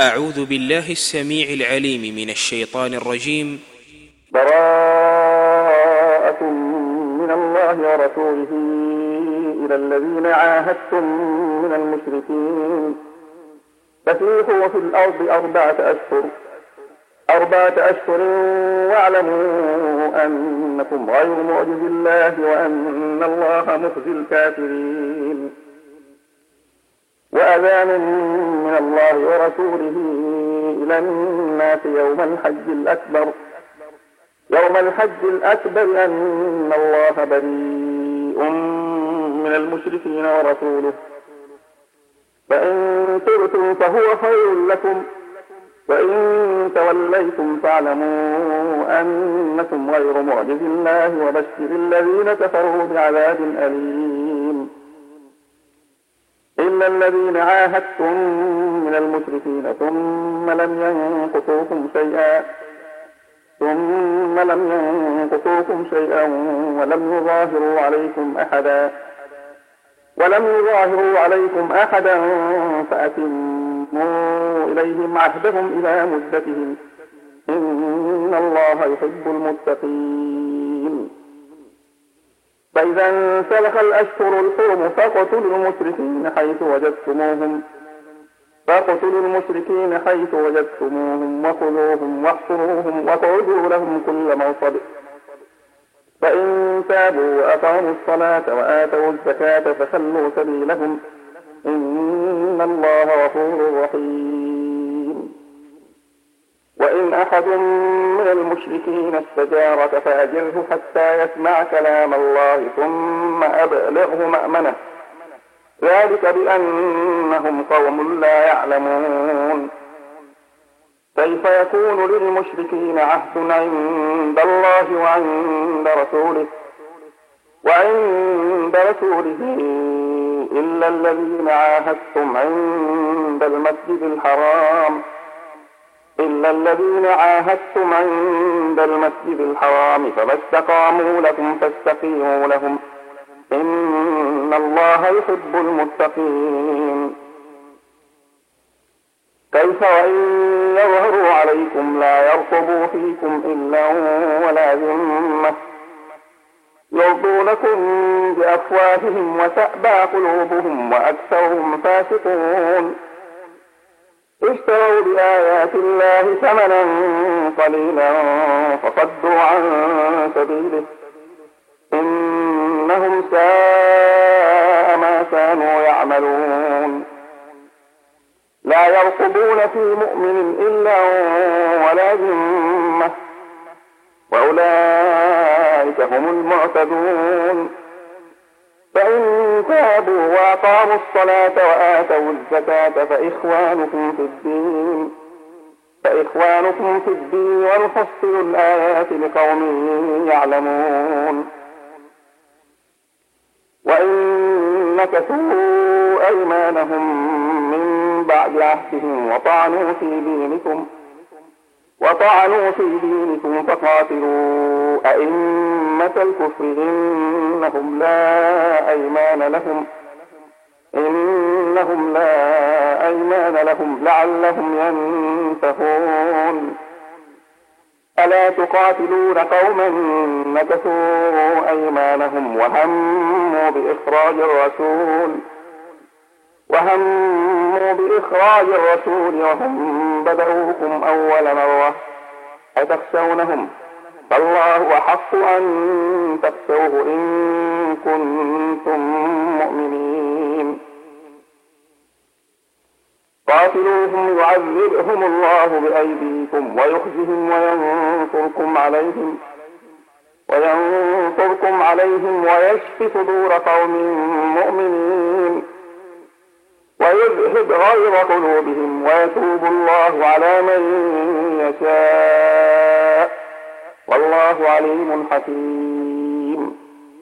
أعوذ بالله السميع العليم من الشيطان الرجيم. براءة من الله ورسوله إلى الذين عاهدتم من المشركين فسيحوا في الأرض أربعة أشهر واعلموا أنكم غير معجز الله وأن الله مخزي الكافرين. وأذان من الله ورسوله إلى الناس يوم الحج الأكبر أن الله بريء من المشركين ورسوله، فإن تبتم فهو خير لكم، وإن توليتم فاعلموا أنكم غير معجز الله وبشر الذين كفروا بعذاب أليم. إلا الذين عاهدتم من المشركين ثم لم ينقصوكم شيئا ولم يظاهروا عليكم أحدا فأتموا إليهم عهدهم إلى مدتهم، إن الله يحب المتقين. فإذا انسلخ الأشهر الحرم فاقتلوا المشركين حيث وجدتموهم وخذوهم واحصروهم واقعدوا لهم كل مرصد، فإن تابوا وأقاموا الصلاة وآتوا الزكاة فخلوا سبيلهم، إن الله غفور رحيم. وإن أحد من المشركين استجارك فأجره حتى يسمع كلام الله ثم أبلغه مأمنه، ذلك بأنهم قوم لا يعلمون. كيف يكون للمشركين عهد عند الله وعند رسوله إلا الذين عاهدتم عند المسجد الحرام فما استقاموا لكم فاستقيموا لهم، إن الله يحب المتقين. كيف وإن يظهروا عليكم لا يرقبوا فيكم إلا ولا ذمة، يرضونكم بأفواههم وتأبى قلوبهم وأكثرهم فاسقون. اشتروا بآيات الله ثمنا قليلا فصدوا عن سبيله، إنهم ساء ما كانوا يعملون. لا يرقبون في مؤمن إلا ولا ذمة، وأولئك هم المعتدون. فإن تابوا وأقاموا الصلاة وآتوا الزكاة فإخوانكم في الدين ونفصل الآيات لقوم يعلمون. وإن نكثوا أيمانهم من بعد عهدهم وطعنوا في دينكم فقاتلوا أئمة الكفر إنهم لا أيمان لهم لعلهم ينتهون. ألا تقاتلون قوما نكثوا أيمانهم وهموا بإخراج الرسول وهم بدأوكم أول مرة، أتخشونهم؟ فالله أحق أن تخشوه إن كنتم مؤمنين. قاتلوهم يعذبهم الله بأيديكم ويخزهم وينصركم عليهم ويشف صدور قوم مؤمنين ويذهب غيظ قلوبهم ويتوب الله على من يشاء، والله عليم حكيم.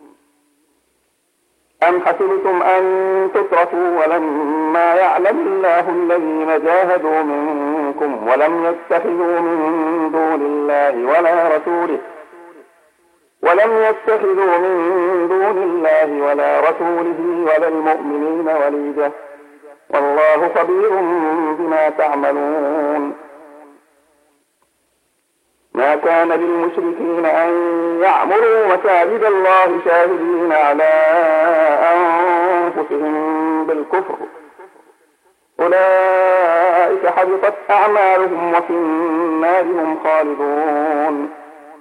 أم حسبتم أن تتركوا ولما يعلم الله الذين جاهدوا منكم ولم يتخذوا من دون الله ولا رسوله ولا المؤمنين وليجة، والله خبير بما تعملون. ما كان للمشركين أن يعمروا مساجد الله شاهدين على أنفسهم بالكفر، أولئك حبطت أعمالهم وفي النار هم خالدون.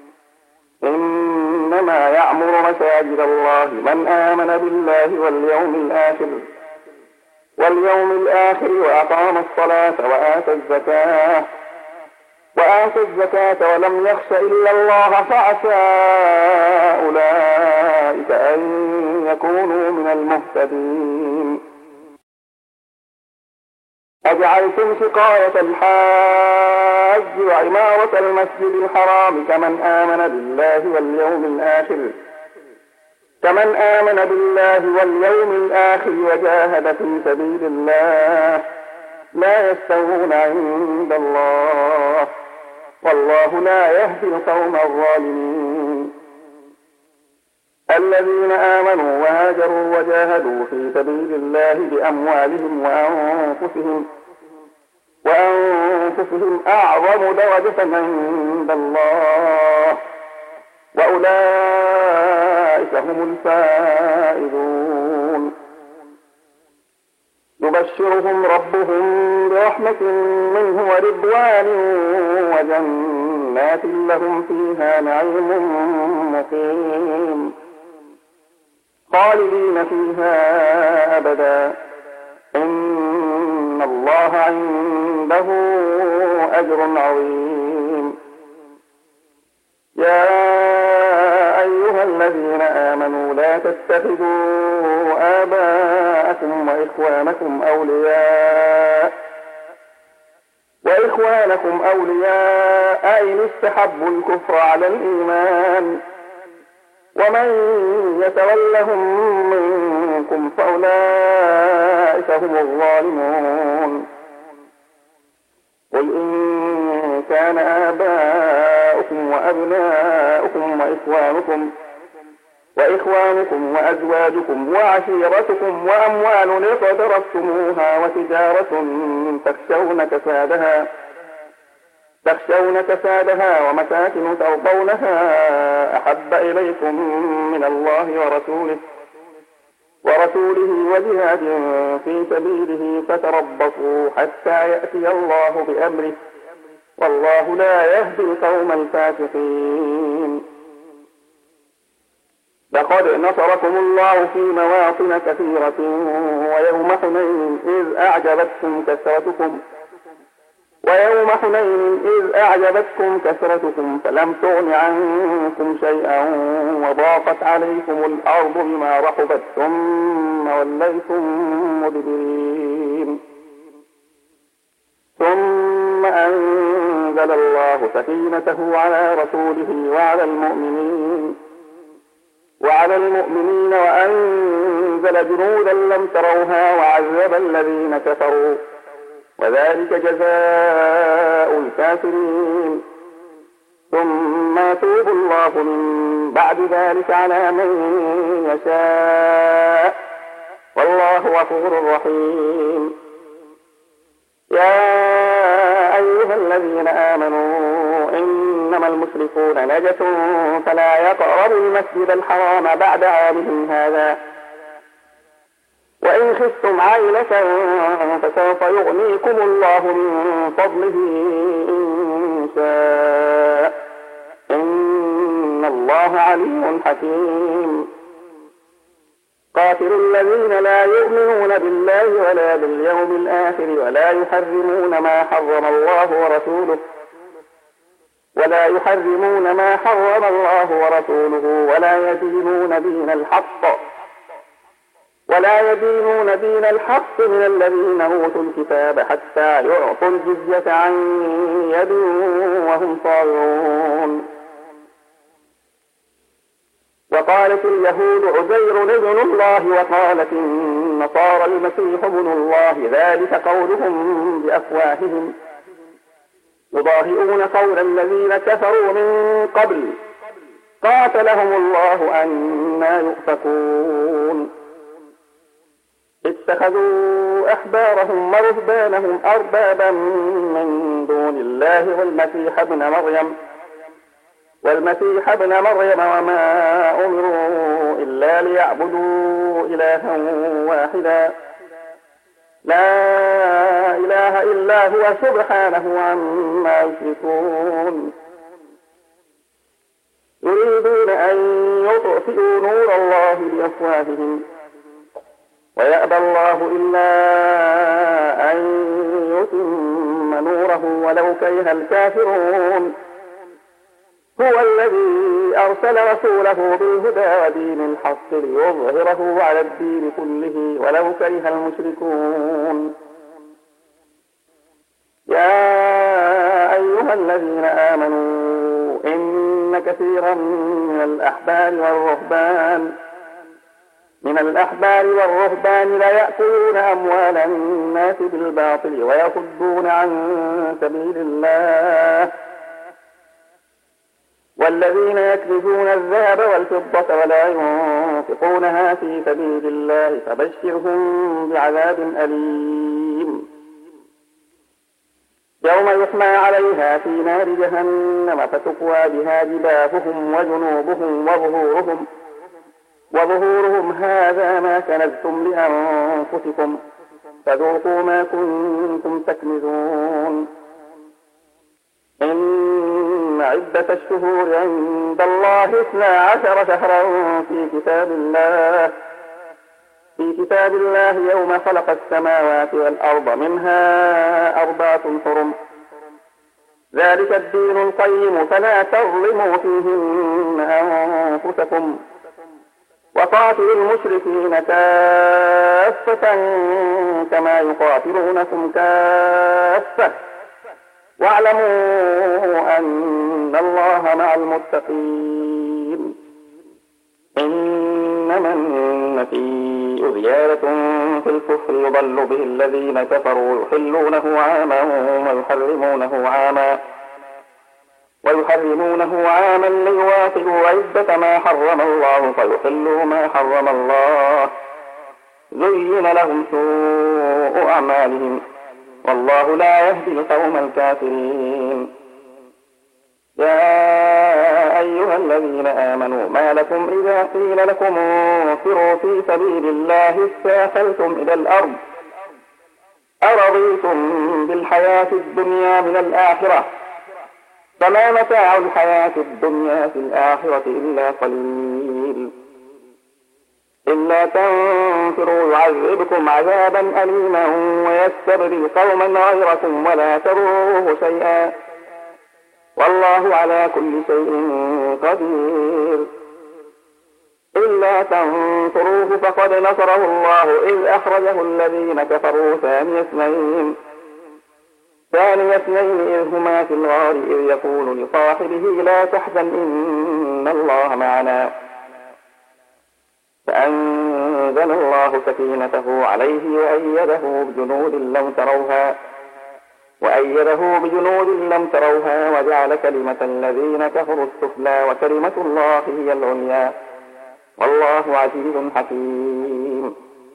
إنما يعمر مساجد الله من آمن بالله واليوم الآخر وأقام الصلاة وآتى الزكاة ولم يخش إلا الله فعسى أولئك أن يكونوا من المهتدين. أجعلتم سقاية الحاج وعمارة المسجد الحرام كمن آمن بالله واليوم الآخر وجاهد في سبيل الله لا يستوون عند الله والله لا يهدي القوم الظالمين. الذين آمنوا وهاجروا وجاهدوا في سبيل الله بأموالهم وأنفسهم أعظم درجة عند الله وأولئك هم الفائزون. يبشرهم ربهم برحمة منه ورضوان وجنات لهم فيها نعيم مقيم خالدين فيها أبدا إن الله عنده أجر عظيم. يا أيها الذين آمنوا لا تتخذوا آباءكم وإخوانكم أولياء إن استحبوا الكفر على الإيمان ومن يتولهم منكم فأولئك هم الظالمون. قل إن كان آباؤكم وأبناؤكم وإخوانكم وأزواجكم وعشيرتكم وأموال اقترفتموها وتجارة تخشون كسادها ومساكن ترضونها أحب إليكم من الله ورسوله وجهاد في سبيله فتربصوا حتى يأتي الله بأمره والله لا يهدي القوم الفاسقين. لقد نصركم الله في مواطن كثيرة ويوم حنين إذ أعجبتكم كثرتكم فلم تغن عنكم شيئا وضاقت عليكم الأرض بما رحبت ثم وليتم مدبرين. ثم أنزل الله سكينته على رسوله وعلى المؤمنين وأنزل جنودا لم تروها وعذب الذين كفروا وذلك جزاء الكافرين. ثم يتوب الله من بعد ذلك على من يشاء والله غفور رحيم. يا أيها الذين آمنوا إنما المشركون نجس فلا يقربوا المسجد الحرام بعد عامهم هذا وإن خفتم عيلة فسوف يغنيكم الله من فضله إن شاء إن الله عليم حكيم. قاتلوا الذين لا يؤمنون بالله ولا باليوم الآخر ولا يحرمون ما حرم الله ورسوله ولا يدينون دين الحق من الذين أوتوا الكتاب حتى يعطوا الجزية عن يد وهم صاغرون. وقالت اليهود عزير ابن الله وقالت النصارى المسيح ابن الله ذلك قولهم بأفواههم يضاهئون قول الذين كفروا من قبل قاتلهم الله أنى يؤفكون. اتخذوا أحبارهم ورهبانهم أربابا من دون الله والمسيح ابن مريم وما أمروا إلا ليعبدوا إلها واحدا لا إله إلا هو سبحانه عما يشركون يريدون أن يطفئوا نور الله بأفواههم ويأبى الله إلا أن يتم نوره ولو كره الكافرون هو الذي أرسل رسوله بالهدى ودين الحق ليظهره على الدين كله ولو كره المشركون يا أيها الذين آمنوا إن كثيرا من الأحبار والرهبان ليأكلون أموال الناس بالباطل ويصدون عن سبيل الله والذين يكنزون الذهب والفضة ولا ينفقونها في سبيل الله فبشرهم بعذاب أليم يوم يحمى عليها في نار جهنم فتقوى بها جباههم وجنوبهم وظهورهم هذا ما كنزتم لأنفسكم فذوقوا ما كنتم تكنزون إن عدة الشهور عند الله 12 شهرا في كتاب الله يوم خلق السماوات والأرض منها 4 حرم ذلك الدين القيم فلا تظلموا فيهن أنفسكم وقاتلوا المشركين كافة كما يقاتلونكم كافة واعلموا أن الله مع المتقين إنما النسيء زيادة في الكفر يضل به الذين كفروا يحلونه عاما ويحرمونه عاما ليواطئوا عدة ما حرم الله فيحلوا ما حرم الله زين لهم سوء أعمالهم والله لا يهدي القوم الكافرين يا أيها الذين آمنوا ما لكم إذا قيل لكم انفروا في سبيل الله استاثلتم إلى الأرض أرضيتم بالحياة الدنيا من الآخرة فما متاع الحياة الدنيا في الآخرة إلا قليل إلا تنفروا يعذبكم عذابا أليما ويستبدل قوما غيركم ولا تضروه شيئا والله على كل شيء قدير إلا تنصروه فقد نصره الله إذ أخرجه الذين كفروا ثاني اثنين إذ هما في الغار إذ يقول لصاحبه لا تحزن إن الله معنا فأنزل الله سكينته عليه وأيده بجنود لم تروها وجعل كلمة الذين كفروا السفلى وكلمة الله هي العليا والله عزيز حكيم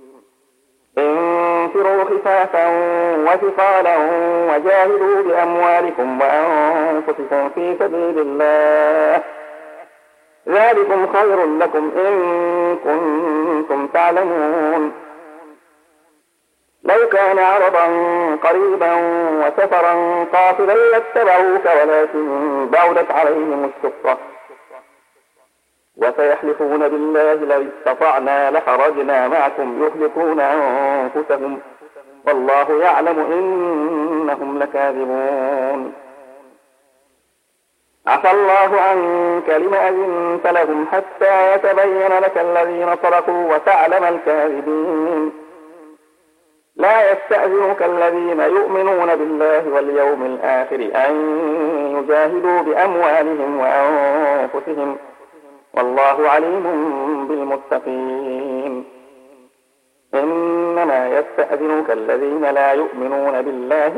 انفروا خفافا وثقالا وجاهدوا بأموالكم وأنفسكم في سبيل الله ذلكم خير لكم إن كنتم تعلمون لو كان عرضا قريبا وسفرا قاصدا لاتبعوك ولكن بعدت عليهم الشقة وسيحلفون بالله لو استطعنا لخرجنا معكم يهلكون أنفسهم والله يعلم إنهم لكاذبون عفى الله عنك لم أذنت لهم حتى يتبين لك الذين صدقوا وتعلم الكاذبين لا يستأذنك الذين يؤمنون بالله واليوم الآخر أن يجاهدوا بأموالهم وأنفسهم والله عليم بالمتقين إنما يستأذنك الذين لا يؤمنون بالله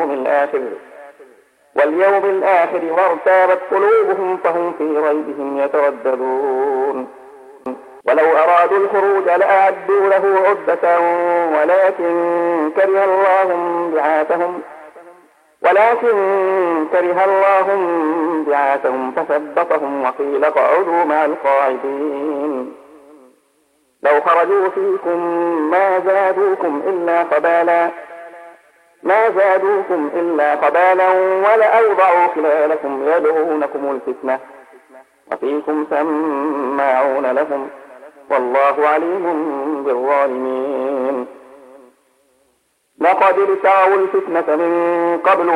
واليوم الآخر وارتابت قلوبهم فهم في ريبهم يترددون ولو أرادوا الخروج لأعدوا له عدة ولكن كره الله بعاثهم فثبطهم وقيل اقعدوا مع القاعدين. لو خرجوا فيكم ما زادوكم إلا قبالا ولأوضعوا خلالكم يبغونكم الفتنة وفيكم سماعون لهم والله عليم بالظالمين. لقد ابتغوا الفتنة من قبل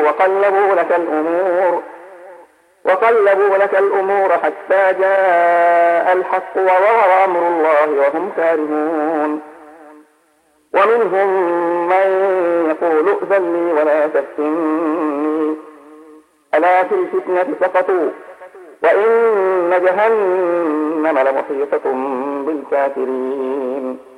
وقلبوا لك الأمور حتى جاء الحق وظهر أمر الله وهم كارهون. ومنهم من يقول ائذن لي ولا تفتني ألا في الفتنة سقطوا وإن جهنم لمحيطة بالكافرين.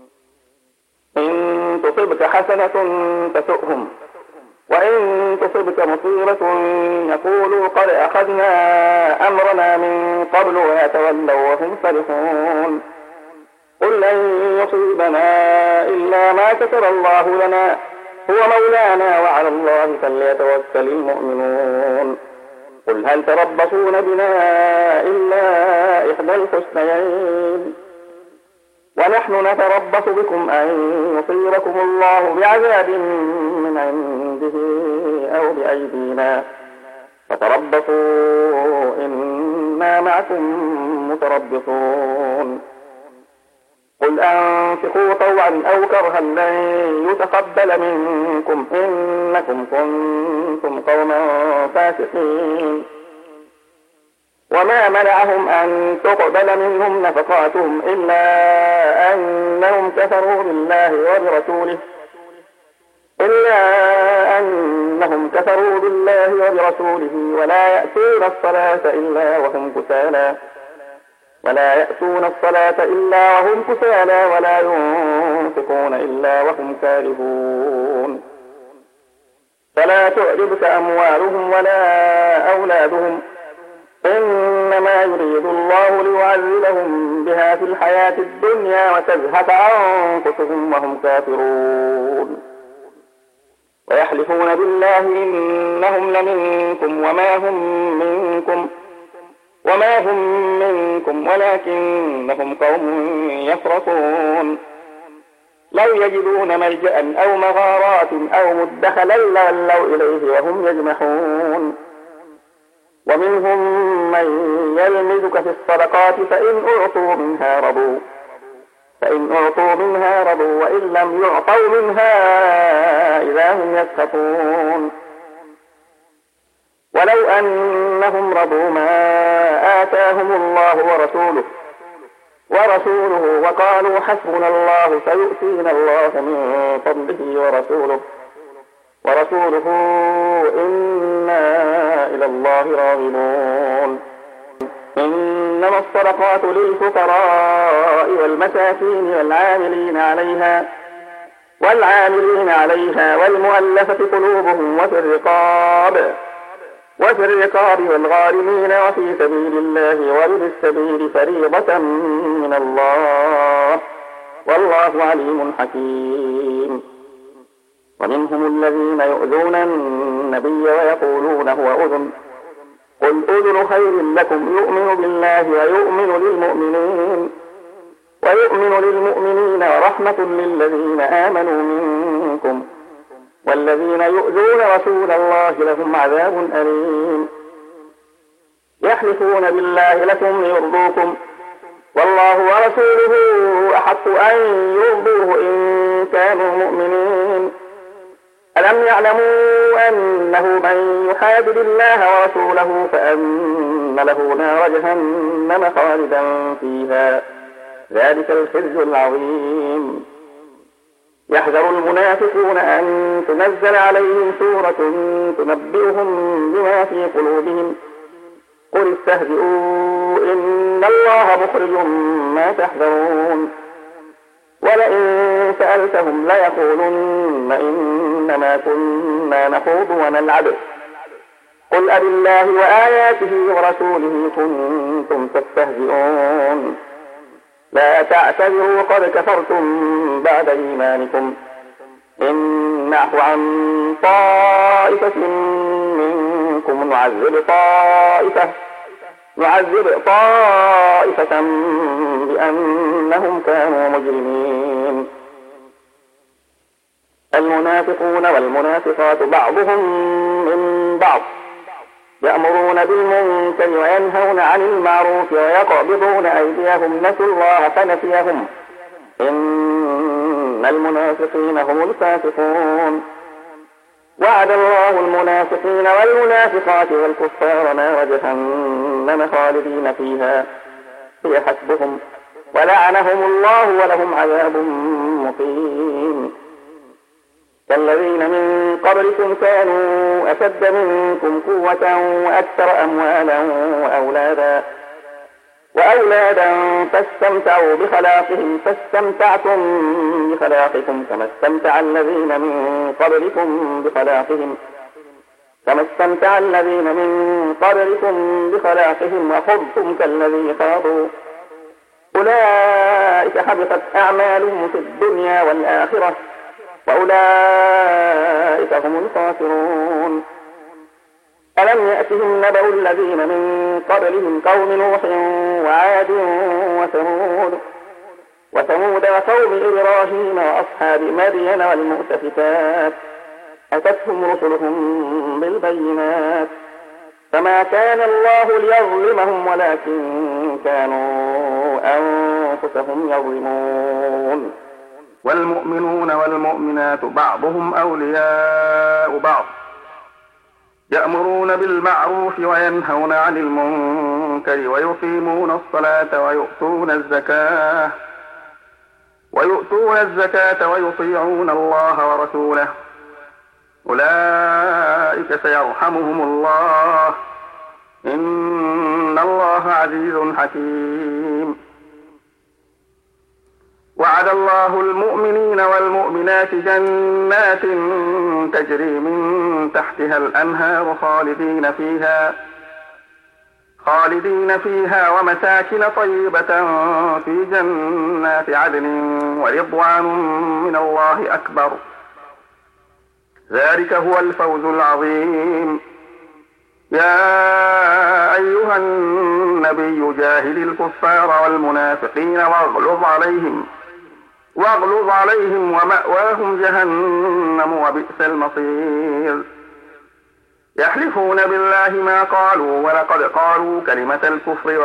إن تصبك حسنة تسؤهم وإن تصبك مصيبة يقولوا قد أخذنا أمرنا من قبل ويتولوا وهم فرحون. قل لن يصيبنا إلا ما كتب الله لنا هو مولانا وعلى الله فليتوكل المؤمنون. قل هل تربصون بنا إلا إحدى الحسنيين ونحن نتربص بكم أن يصيبكم الله بعذاب من عنده أو بأيدينا فتربصوا إنا معكم متربصون. قل أنفقوا طوعا أو كرها لن يتقبل منكم إنكم كنتم قوما فاسقين. وما منعهم أن تقبل منهم نفقاتهم إلا أنهم كفروا بالله وبرسوله ولا يأتون الصلاة إلا وهم كسالى ولا ينفقون إلا وهم كارهون. فلا تعجبك أموالهم ولا أولادهم إنما يريد الله ليعذبهم بها في الحياة الدنيا وتزهق أنفسهم وهم كافرون. ويحلفون بالله إنهم لمنكم وما هم منكم ولكنهم قوم يفرقون. لو يجدون ملجأ أو مغارات أو مدخلا لولوا إليه وهم يجمحون. ومنهم من يلمزك في الصدقات فإن أعطوا منها رضوا وإن لم يعطوا منها إذا هم يسخطون. ولو أنهم رضوا ما آتاهم الله ورسوله وقالوا حسبنا الله سيؤتينا الله من فضله ورسوله إنا إلى الله راغبون. إنما الصدقات للفقراء والمساكين والعاملين عليها والمؤلفة قلوبهم وفي الرقاب والغارمين وفي سبيل الله وابن السبيل فريضة من الله والله عليم حكيم. ومنهم الذين يؤذون النبي ويقولون هو أذن قل أذن خير لكم يؤمن بالله ويؤمن للمؤمنين ورحمة للذين آمنوا منكم والذين يؤذون رسول الله لهم عذاب أليم. يحلفون بالله لكم ليرضوكم والله ورسوله أحق أن يرضوه إن كانوا مؤمنين. ألم يعلموا أنه من يحادد الله ورسوله فأن له نار جهنم خالدا فيها ذلك الخزي العظيم. يحذر المنافقون أن تنزل عليهم سورة تنبئهم بما في قلوبهم قل استهزئوا إن الله مخرج ما تحذرون. ولئن سألتهم ليقولن إنما كنا نخوض ونلعب قل أبالله وآياته ورسوله كنتم تستهزئون. لا تعتذروا قد كفرتم بعد إيمانكم إن نعف عن طائفة منكم نعذب طائفة بأنهم كانوا مجرمين. المنافقون والمنافقات بعضهم من بعض يأمرون بالمنكر وينهون عن المعروف ويقبضون أيديهم نسوا الله فنسيهم إن المنافقين هم الفاسقون. وعد الله المنافقين والمنافقات والكفار نار جهنم خالدين فيها هي حسبهم ولعنهم الله ولهم عذاب مقيم. كالذين من قبلكم كانوا أشد منكم قوة وأكثر أموالا وأولادا فاستمتعوا بخلاقهم فاستمتعتم بخلاقكم كما استمتع الذين من قبلكم بخلاقهم وخضتم كالذي خاضوا أولئك حبطت أعمالهم في الدنيا والآخرة وأولئك هم الخاسرون. ألم يأتهم نبأ الذين من قبلهم قوم نوح وعاد وثمود وقوم إبراهيم وأصحاب مدين والمؤتفكات أتتهم رسلهم بالبينات فما كان الله ليظلمهم ولكن كانوا أنفسهم يظلمون. والمؤمنون والمؤمنات بعضهم أولياء بعض يأمرون بالمعروف وينهون عن المنكر ويقيمون الصلاة ويؤتون الزكاة ويطيعون الله ورسوله أولئك سيرحمهم الله إن الله عزيز حكيم. وعد الله المؤمنين والمؤمنات جنات تجري من تحتها الأنهار خالدين فيها ومساكن طيبة في جنات عدن ورضوان من الله أكبر ذلك هو الفوز العظيم. يا أيها النبي جاهد الكفار والمنافقين واغلظ عليهم ومأواهم جهنم وبئس المصير. يحلفون بالله ما قالوا ولقد قالوا كلمة الكفر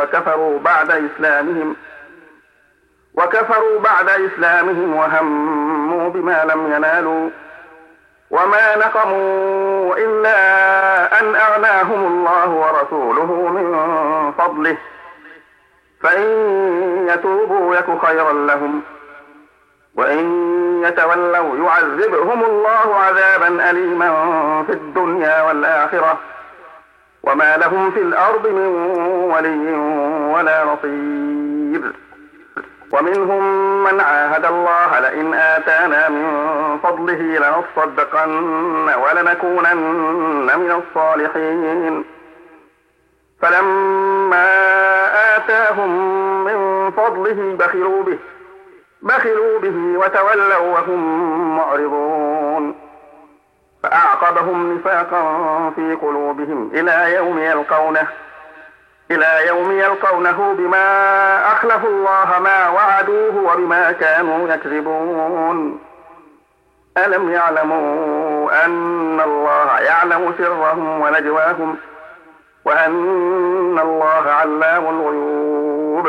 وكفروا بعد إسلامهم وهموا بما لم ينالوا وما نقموا إلا أن أغناهم الله ورسوله من فضله فإن يتوبوا يك خيرا لهم وإن يتولوا يعذبهم الله عذابا أليما في الدنيا والآخرة وما لهم في الأرض من ولي ولا نصير. ومنهم من عاهد الله لئن آتانا من فضله لنصدقن ولنكونن من الصالحين فلما آتاهم من فضله بخلوا به وتولوا وهم معرضون فأعقبهم نفاقا في قلوبهم إلى يوم يلقونه بما أخلفوا الله ما وعدوه وبما كانوا يكذبون. ألم يعلموا أن الله يعلم سرهم ونجواهم وأن الله علام الغيوب.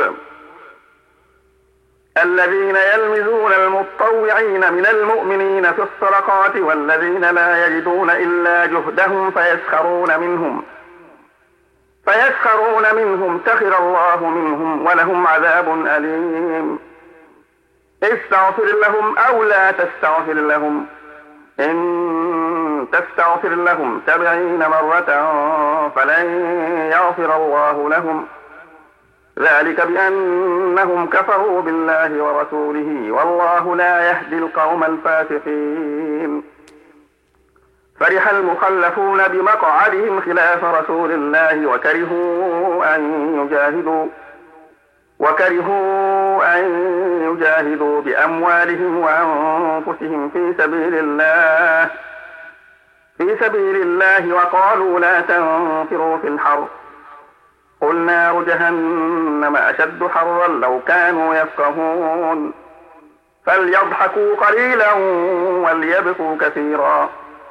الذين يلمزون المتطوعين من المؤمنين في الصدقات والذين لا يجدون إلا جهدهم فيسخرون منهم سخر الله منهم ولهم عذاب أليم. استغفر لهم أو لا تستغفر لهم إن تستغفر لهم 70 مرة فلن يغفر الله لهم ذلك بأنهم كفروا بالله ورسوله والله لا يهدي القوم الفاسقين. فرح المخلفون بمقعدهم خلاف رسول الله وكرهوا أن يجاهدوا بأموالهم وأنفسهم في سبيل الله وقالوا لا تنفروا في الحر قل نار جهنم أشد حرا لو كانوا يفقهون فليضحكوا قليلا وليبكوا كثيرا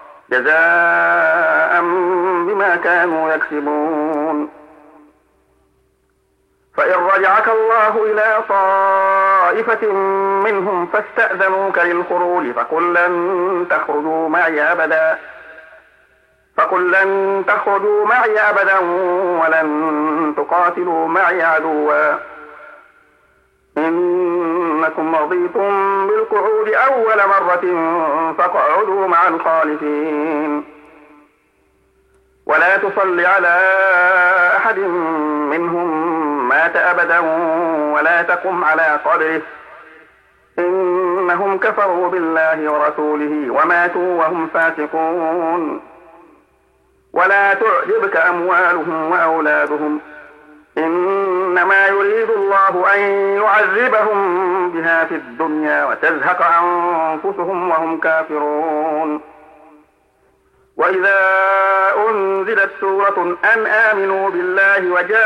جزاء بما كانوا يكسبون فإن رجعك الله إلى طائفة منهم فاستأذنوك للخروج فقل لن تخرجوا معي أبدا ولن تقاتلوا معي عدوا إنكم رضيتم بالقعود أول مرة فاقعدوا مع الخالفين ولا تصل على أحد منهم مات أبدا ولا تقم على قبره إنهم كفروا بالله ورسوله وماتوا وهم فاسقون ولا تعجبك أموالهم وأولادهم إنما يريد الله أن يعذبهم بها في الدنيا وتزهق أنفسهم وهم كافرون وإذا أنزلت سورة أن آمنوا بالله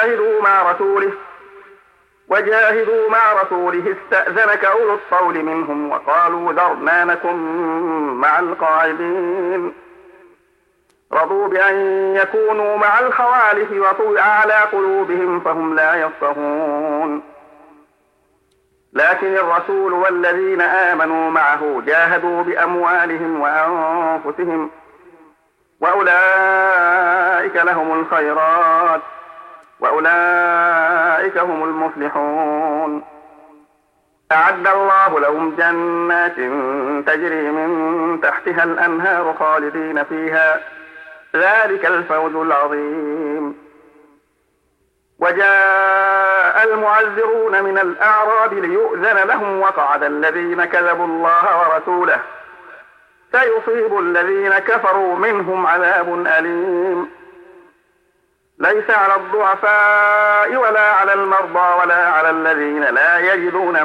وجاهدوا مع رسوله استأذنك أولو الطول منهم وقالوا ذرنا نكن مع القاعدين رضوا بأن يكونوا مع الخوالف وطبع على قلوبهم فهم لا يفقهون لكن الرسول والذين آمنوا معه جاهدوا بأموالهم وأنفسهم وأولئك لهم الخيرات وأولئك هم المفلحون أعد الله لهم جنات تجري من تحتها الأنهار خالدين فيها ذلك الفوز العظيم وجاء المعذرون من الأعراب ليؤذن لهم وقعد الذين كذبوا الله ورسوله سيصيب الذين كفروا منهم عذاب أليم ليس على الضعفاء ولا على المرضى ولا على الذين لا يجدون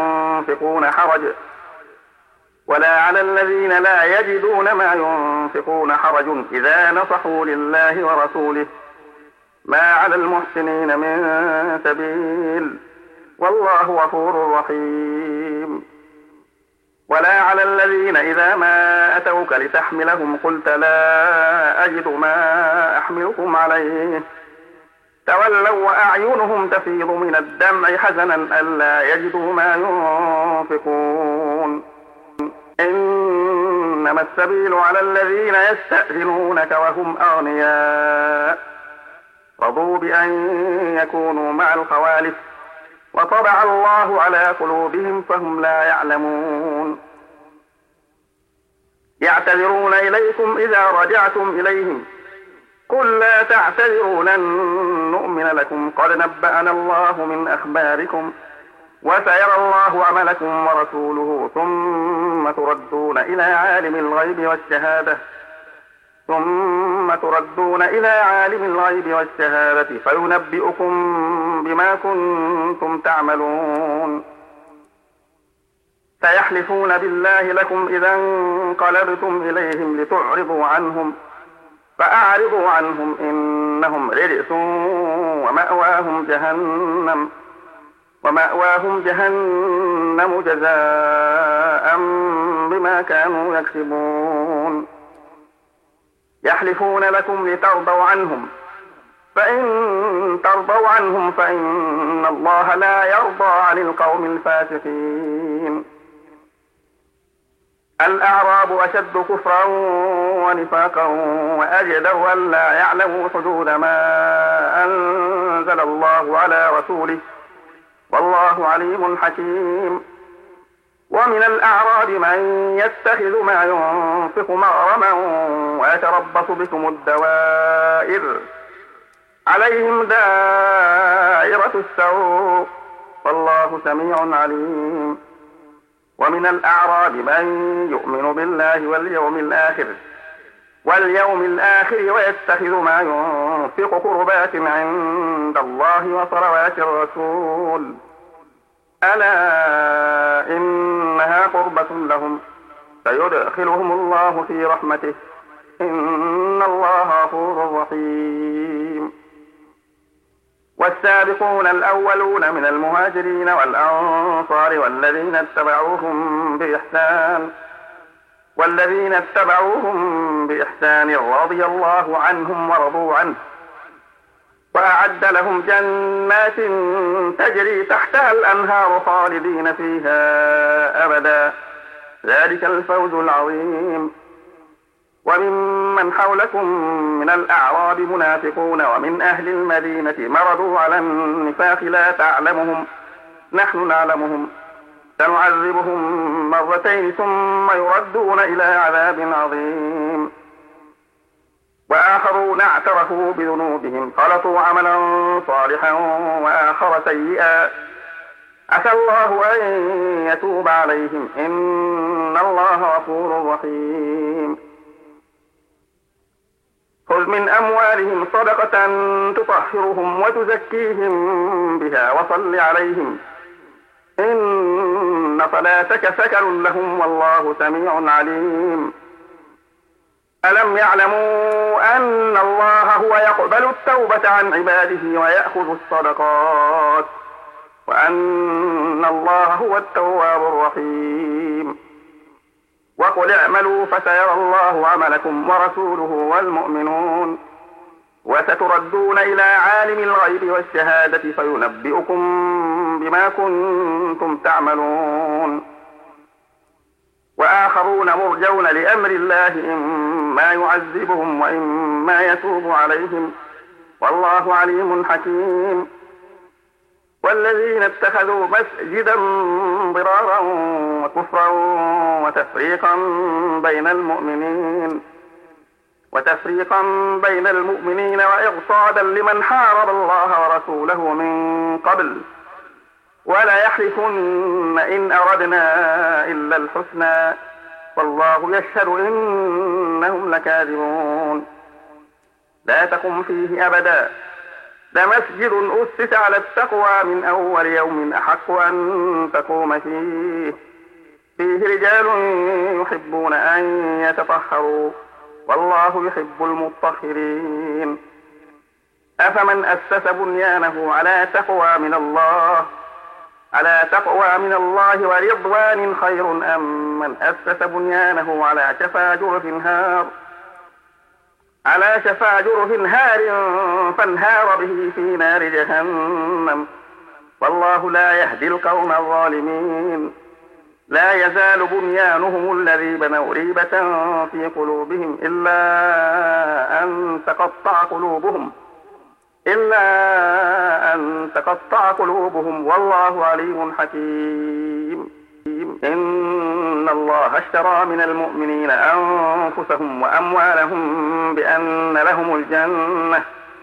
ما ينفقون حرج إذا نصحوا لله ورسوله ما على المحسنين من سبيل والله غفور رحيم ولا على الذين إذا ما أتوك لتحملهم قلت لا أجد ما أحملكم عليه تولوا وأعينهم تفيض من الدمع حزنا ألا يجدوا ما ينفقون إنما السبيل على الذين يستأذنونك وهم أغنياء رضوا بأن يكونوا مع الخوالف وطبع الله على قلوبهم فهم لا يعلمون يعتذرون إليكم إذا رجعتم إليهم قل لا تعتذروا لن نؤمن لكم قد نبأنا الله من أخباركم وسيرى الله عملكم ورسوله ثم تردون إلى عالم الغيب والشهادة فينبئكم بما كنتم تعملون سيحلفون بالله لكم إذا انقلبتم إليهم لتعرضوا عنهم فأعرضوا عنهم إنهم رجس ومأواهم جهنم جزاء بما كانوا يكسبون يحلفون لكم لترضوا عنهم فإن ترضوا عنهم فإن الله لا يرضى عن القوم الفاسقين الأعراب أشد كفرا ونفاقا وأجدر أن لا يعلموا حدود ما أنزل الله على رسوله والله عليم حكيم ومن الأعراب من يتخذ ما ينفق مغرما ويتربص بكم الدوائر عليهم دائرة السوء والله سميع عليم ومن الأعراب من يؤمن بالله واليوم الآخر ويتخذ ما ينفق قربات عند الله وصلوات الرسول ألا إنها قربة لهم سيدخلهم الله في رحمته إن الله غفور رحيم. والسابقون الأولون من المهاجرين والأنصار والذين اتبعوهم بإحسان رضي الله عنهم ورضوا عنه وأعد لهم جنات تجري تحتها الأنهار خالدين فيها أبدا ذلك الفوز العظيم. وممن حولكم من الأعراب منافقون ومن أهل المدينة مردوا على النفاق لا تعلمهم نحن نعلمهم سنعذبهم مرتين ثم يردون إلى عذاب عظيم. وآخرون اعترفوا بذنوبهم خلطوا عملا صالحا وآخر سيئا عسى الله أن يتوب عليهم إن الله غفور رحيم. خذ من أموالهم صدقة تطهرهم وتزكيهم بها وصل عليهم إن صلاتك سكن لهم والله سميع عليم. ألم يعلموا أن الله هو يقبل التوبة عن عباده ويأخذ الصدقات وأن الله هو التواب الرحيم. وقل اعملوا فسيرى الله عملكم ورسوله والمؤمنون وستردون إلى عالم الغيب والشهادة فينبئكم بما كنتم تعملون. وآخرون مرجون لأمر الله إما يعذبهم وإما يتوب عليهم والله عليم حكيم. والذين اتخذوا مسجدا ضرارا وكفرا وتفريقا بين المؤمنين وإرصادا لمن حارب الله ورسوله من قبل ولا يحلفن إن أردنا إلا الحسنى والله يشهد إنهم لكاذبون. لا تقم فيه أبدا لمسجد أسس على التقوى من أول يوم أحق أن تقوم فيه رجال يحبون أن يتطهروا والله يحب المطهرين. أفمن أسس بنيانه على تقوى من الله ورضوان خير أم من أسس بنيانه على شفا جرف هار فانهار به في نار جهنم والله لا يهدي القوم الظالمين. لا يزال بنيانهم الذي بنوا ريبة في قلوبهم إلا أن تقطع قلوبهم والله عليم حكيم. إن الله اشترى من المؤمنين أنفسهم وأموالهم بأن لهم الجنة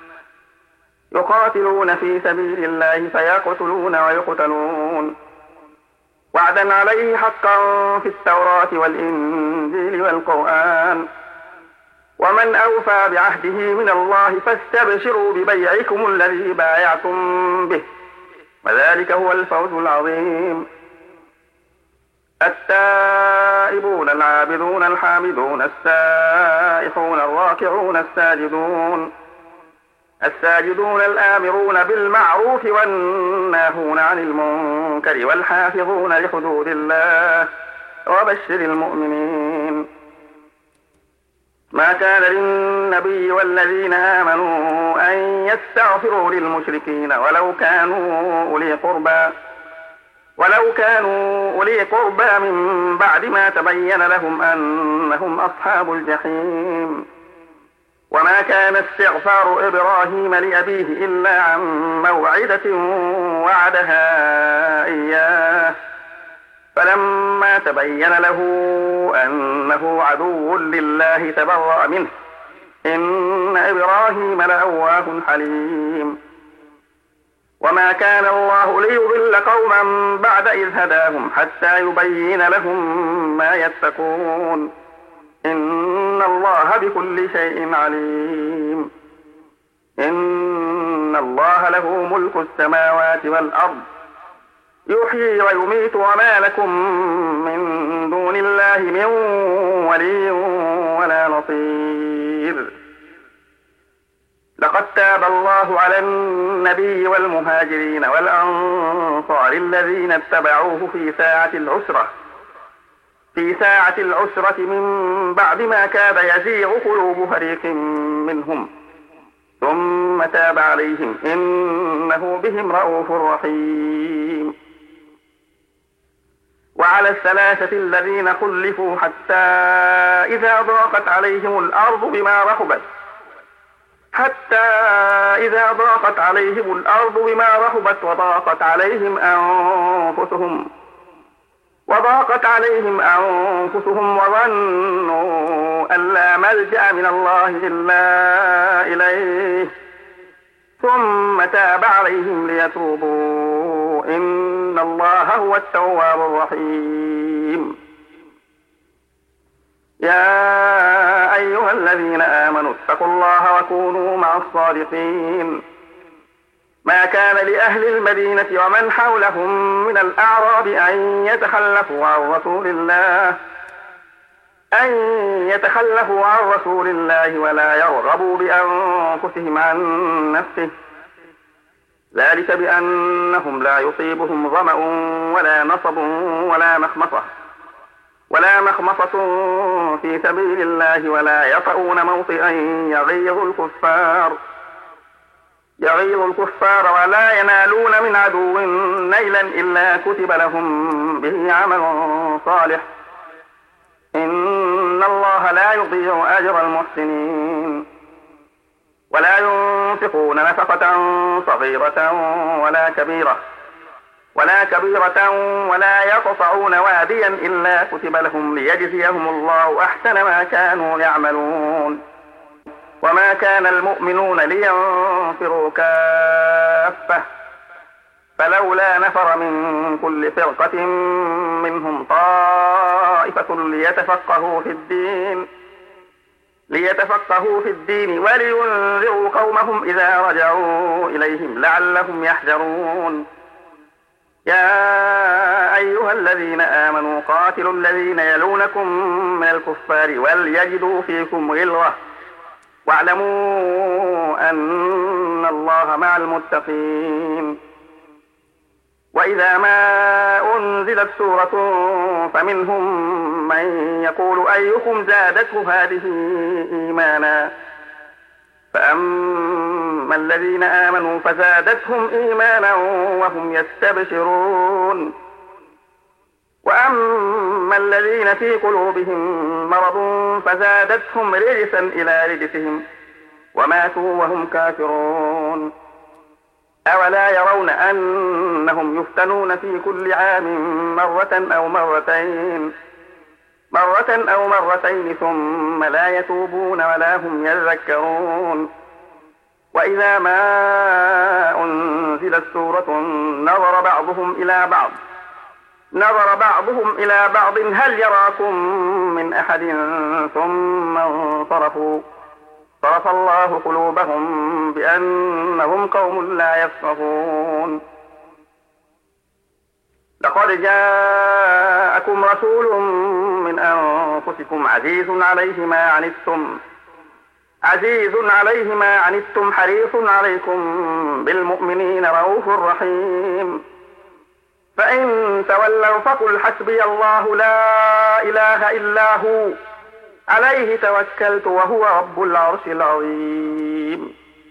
يقاتلون في سبيل الله فيقتلون ويقتلون وعدا عليه حقا في التوراة والإنجيل والقرآن ومن أوفى بعهده من الله فاستبشروا ببيعكم الذي بايعتم به وذلك هو الفوز العظيم. التائبون العابدون الحامدون السائحون الراكعون الساجدون الآمرون بالمعروف والناهون عن المنكر والحافظون لحدود الله وبشر المؤمنين. ما كان للنبي والذين آمنوا أن يستغفروا للمشركين ولو كانوا أولي قربى من بعد ما تبين لهم أنهم أصحاب الجحيم. وما كان استغفار إبراهيم لأبيه إلا عن موعدة وعدها إياه فلما تبين له أنه عدو لله تبرأ منه إن إبراهيم لأواه حليم. وما كان الله ليضل قوما بعد إذ هداهم حتى يبين لهم ما يتقون إن الله بكل شيء عليم. إن الله له ملك السماوات والأرض يحيي ويميت وما لكم من دون الله من ولي ولا نصير. لقد تاب الله على النبي والمهاجرين والأنصار الذين اتبعوه في ساعة العسرة من بعد ما كاد يزيغ قلوب فريق منهم ثم تاب عليهم إنه بهم رءوف رحيم. وعلى الثلاثة الذين خلفوا حتى إذا ضاقت عليهم الأرض بما رحبت وضاقت عليهم أنفسهم وظنوا أن لا ملجأ من الله إلا إليه ثم تاب عليهم ليتوبوا إن الله هو التواب الرحيم. يا أيها الذين آمنوا اتقوا الله وكونوا مع الصادقين. ما كان لأهل المدينة ومن حولهم من الأعراب أن يتخلفوا عن رسول الله ولا يرغبوا بأنفسهم عن نفسه، ذلك بأنهم لا يصيبهم ظمأ ولا نصب ولا مخمصة في سبيل الله ولا يطؤون موطئا يغيظ الكفار ولا ينالون من عدو نيلا إلا كتب لهم به عمل صالح إن الله لا يضيع أجر المحسنين. ولا ينفقون نفقة صغيرة ولا كبيرة ولا يقطعون واديا إلا كتب لهم ليجزيهم الله أحسن ما كانوا يعملون. وما كان المؤمنون لينفروا كافة فلولا نفر من كل فرقة منهم طائفة ليتفقهوا في الدين ولينذروا قومهم إذا رجعوا إليهم لعلهم يحذرون. يا أيها الذين آمنوا قاتلوا الذين يلونكم من الكفار وليجدوا فيكم غلظة واعلموا أن الله مع المتقين. وإذا ما أنزلت سورة فمنهم من يقول أيكم زادته هذه إيمانا فأما الذين آمنوا فزادتهم إيمانا وهم يستبشرون وأما الذين في قلوبهم مرض فزادتهم رجسا إلى رجسهم وماتوا وهم كافرون. أولا يرون أنهم يفتنون في كل عام مرة أو مرتين ثم لا يتوبون ولا هم يذكرون. وإذا ما أنزلت سورة نظر بعضهم إلى بعض هل يراكم من أحد ثم انصرفوا صرف الله قلوبهم بأنهم قوم لا يفقهون. لقد جاءكم رسول من أنفسكم عزيز عليه ما عنتم حريص عليكم بالمؤمنين رؤوف رحيم. فإن تولوا فقل حسبي الله لا إله إلا هو عليه توكلت وهو رب العرش العظيم.